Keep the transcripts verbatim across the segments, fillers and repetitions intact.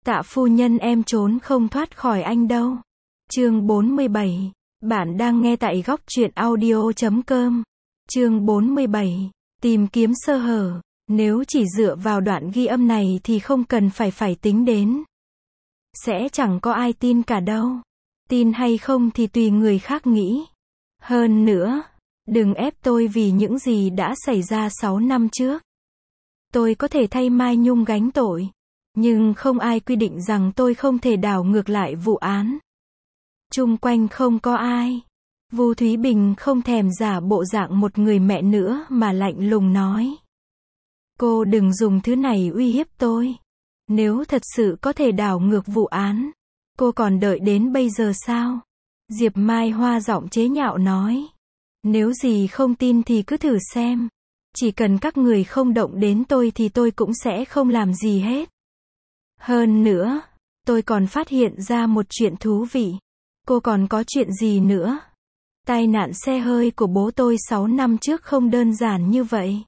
Tạ phu nhân em trốn không thoát khỏi anh đâu. Chương bốn mươi bảy. Bạn đang nghe tại góc truyện audio chấm com. Chương bốn mươi bảy. Tìm kiếm sơ hở. Nếu chỉ dựa vào đoạn ghi âm này thì không cần phải phải tính đến. Sẽ chẳng có ai tin cả đâu. Tin hay không thì tùy người khác nghĩ. Hơn nữa, đừng ép tôi vì những gì đã xảy ra sáu năm trước. Tôi có thể thay Mai Nhung gánh tội. Nhưng không ai quy định rằng tôi không thể đảo ngược lại vụ án. Chung quanh không có ai. Vu Thúy Bình không thèm giả bộ dạng một người mẹ nữa mà lạnh lùng nói. Cô đừng dùng thứ này uy hiếp tôi. Nếu thật sự có thể đảo ngược vụ án, cô còn đợi đến bây giờ sao? Diệp Mai Hoa giọng chế nhạo nói. Nếu gì không tin thì cứ thử xem. Chỉ cần các người không động đến tôi thì tôi cũng sẽ không làm gì hết. Hơn nữa, tôi còn phát hiện ra một chuyện thú vị. Cô còn có chuyện gì nữa? Tai nạn xe hơi của bố tôi sáu năm trước không đơn giản như vậy.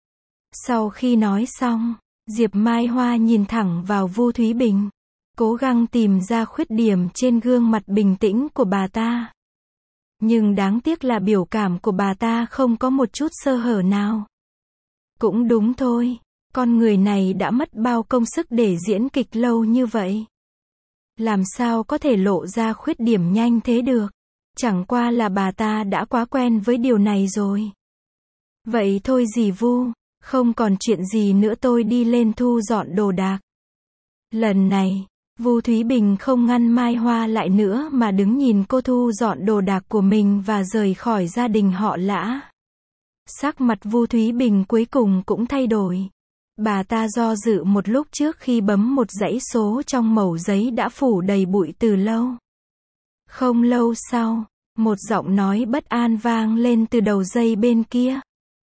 Sau khi nói xong, Diệp Mai Hoa nhìn thẳng vào Vu Thúy Bình, cố gắng tìm ra khuyết điểm trên gương mặt bình tĩnh của bà ta. Nhưng đáng tiếc là biểu cảm của bà ta không có một chút sơ hở nào. Cũng đúng thôi, con người này đã mất bao công sức để diễn kịch lâu như vậy. Làm sao có thể lộ ra khuyết điểm nhanh thế được? Chẳng qua là bà ta đã quá quen với điều này rồi. Vậy thôi dì Vu, không còn chuyện gì nữa tôi đi lên thu dọn đồ đạc. Lần này, Vu Thúy Bình không ngăn Mai Hoa lại nữa mà đứng nhìn cô thu dọn đồ đạc của mình và rời khỏi gia đình họ Lã. Sắc mặt Vu Thúy Bình cuối cùng cũng thay đổi. Bà ta do dự một lúc trước khi bấm một dãy số trong mẩu giấy đã phủ đầy bụi từ lâu. Không lâu sau, một giọng nói bất an vang lên từ đầu dây bên kia.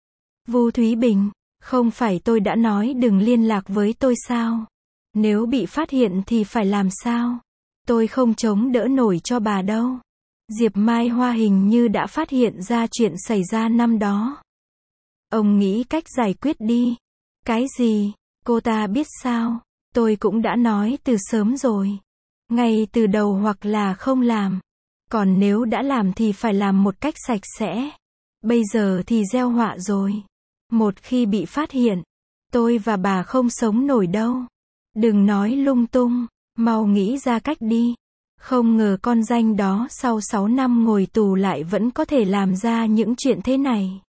Vu Thúy Bình, không phải tôi đã nói đừng liên lạc với tôi sao? Nếu bị phát hiện thì phải làm sao? Tôi không chống đỡ nổi cho bà đâu. Diệp Mai Hoa hình như đã phát hiện ra chuyện xảy ra năm đó. Ông nghĩ cách giải quyết đi. Cái gì? Cô ta biết sao? Tôi cũng đã nói từ sớm rồi. Ngay từ đầu hoặc là không làm. Còn nếu đã làm thì phải làm một cách sạch sẽ. Bây giờ thì gieo họa rồi. Một khi bị phát hiện, tôi và bà không sống nổi đâu. Đừng nói lung tung, mau nghĩ ra cách đi. Không ngờ con danh đó sau sáu năm ngồi tù lại vẫn có thể làm ra những chuyện thế này.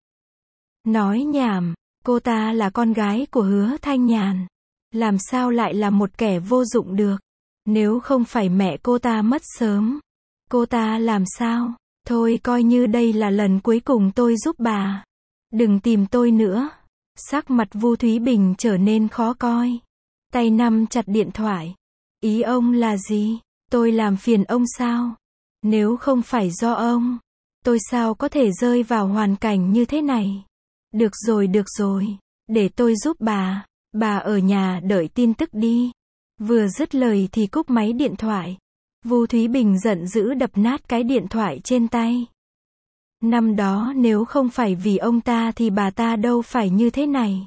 Nói nhảm, cô ta là con gái của Hứa Thanh Nhàn. Làm sao lại là một kẻ vô dụng được? Nếu không phải mẹ cô ta mất sớm, cô ta làm sao? Thôi coi như đây là lần cuối cùng tôi giúp bà. Đừng tìm tôi nữa. Sắc mặt Vu Thúy Bình trở nên khó coi. Tay nắm chặt điện thoại. Ý ông là gì? Tôi làm phiền ông sao? Nếu không phải do ông, tôi sao có thể rơi vào hoàn cảnh như thế này? Được rồi được rồi, để tôi giúp bà. Bà ở nhà đợi tin tức đi. Vừa dứt lời thì cúp máy điện thoại. Vu Thúy Bình giận dữ đập nát cái điện thoại trên tay. Năm đó nếu không phải vì ông ta thì bà ta đâu phải như thế này.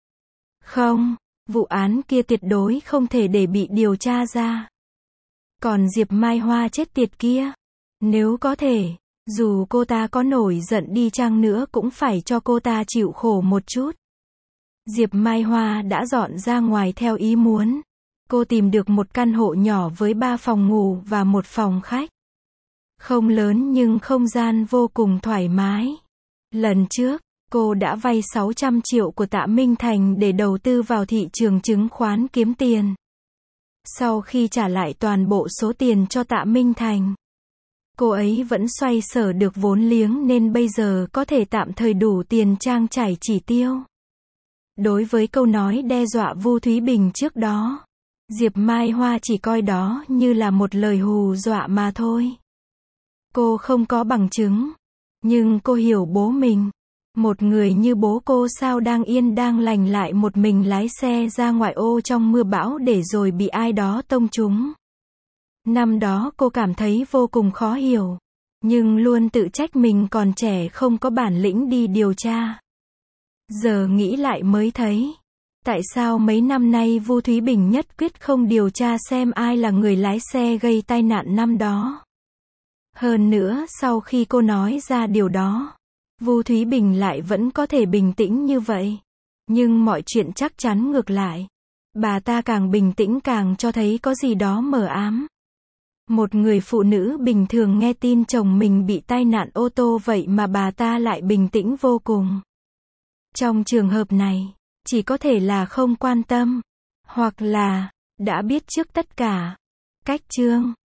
Không, vụ án kia tuyệt đối không thể để bị điều tra ra. Còn Diệp Mai Hoa chết tiệt kia, nếu có thể, dù cô ta có nổi giận đi chăng nữa cũng phải cho cô ta chịu khổ một chút. Diệp Mai Hoa đã dọn ra ngoài theo ý muốn. Cô tìm được một căn hộ nhỏ với ba phòng ngủ và một phòng khách. Không lớn nhưng không gian vô cùng thoải mái. Lần trước, cô đã vay sáu trăm triệu của Tạ Minh Thành để đầu tư vào thị trường chứng khoán kiếm tiền. Sau khi trả lại toàn bộ số tiền cho Tạ Minh Thành, cô ấy vẫn xoay sở được vốn liếng nên bây giờ có thể tạm thời đủ tiền trang trải chi tiêu. Đối với câu nói đe dọa Vu Thúy Bình trước đó, Diệp Mai Hoa chỉ coi đó như là một lời hù dọa mà thôi. Cô không có bằng chứng, nhưng cô hiểu bố mình. Một người như bố cô sao đang yên đang lành lại một mình lái xe ra ngoại ô trong mưa bão để rồi bị ai đó tông trúng. Năm đó cô cảm thấy vô cùng khó hiểu, nhưng luôn tự trách mình còn trẻ không có bản lĩnh đi điều tra. Giờ nghĩ lại mới thấy, Tại sao mấy năm nay Vu Thúy Bình nhất quyết không điều tra xem ai là người lái xe gây tai nạn năm đó? Hơn nữa, sau khi cô nói ra điều đó, Vu Thúy Bình lại vẫn có thể bình tĩnh như vậy. Nhưng mọi chuyện chắc chắn ngược lại. Bà ta càng bình tĩnh càng cho thấy có gì đó mờ ám. Một người phụ nữ bình thường nghe tin chồng mình bị tai nạn ô tô vậy mà bà ta lại bình tĩnh vô cùng. Trong trường hợp này, chỉ có thể là không quan tâm, hoặc là đã biết trước tất cả. Cách chương